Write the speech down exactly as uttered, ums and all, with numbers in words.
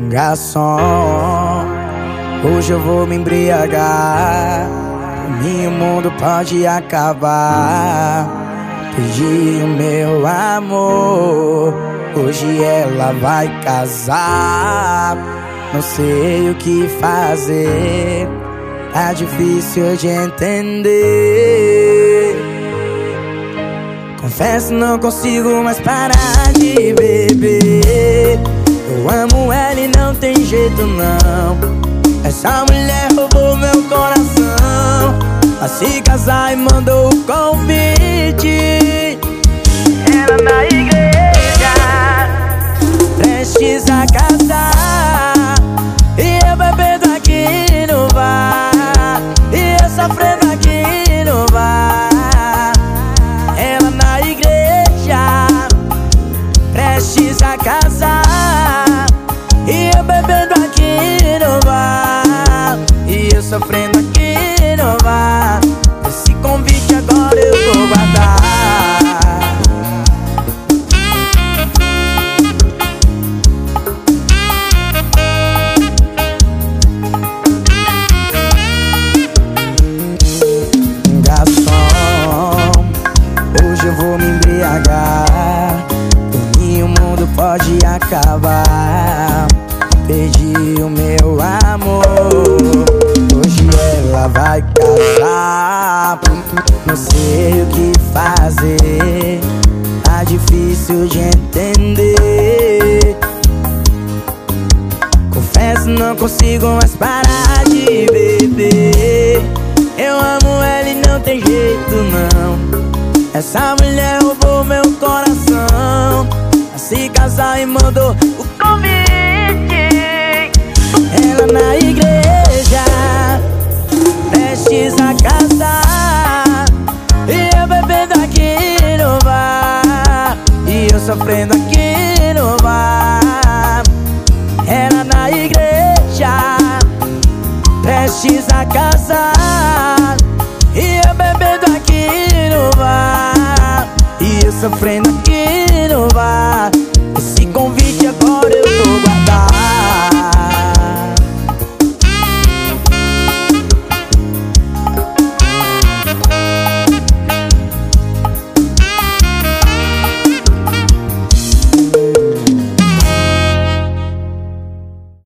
Garçom, hoje eu vou me embriagar. Meu mundo pode acabar. Pedi o meu amor, hoje ela vai casar. Não sei o que fazer, tá difícil de entender. Confesso, não consigo mais parar de beber. Eu amo ela e não tem jeito não. Essa mulher roubou meu coração. Vai se casar e mandou o convite. Ela na igreja, prestes a casar, e eu bebendo aqui no bar, e eu sofrendo aqui no bar. Ela na igreja, prestes a casar, e eu bebendo aqui no bar, e eu sofrendo aqui no bar. Esse convite agora eu vou guardar. Garçom, hoje eu vou me embriagar. Por mim o mundo pode acabar. Perdi o meu amor, hoje ela vai casar. Não sei o que fazer, tá difícil de entender. Confesso, não consigo mais parar de beber. Eu amo ela e não tem jeito não. Essa mulher roubou meu coração. Vai se casar e mandou o convite. Ela na igreja, prestes a casar, e eu bebendo aqui no bar, e eu sofrendo aqui no bar. Ela na igreja, prestes a casar, e eu bebendo aqui no bar, e eu sofrendo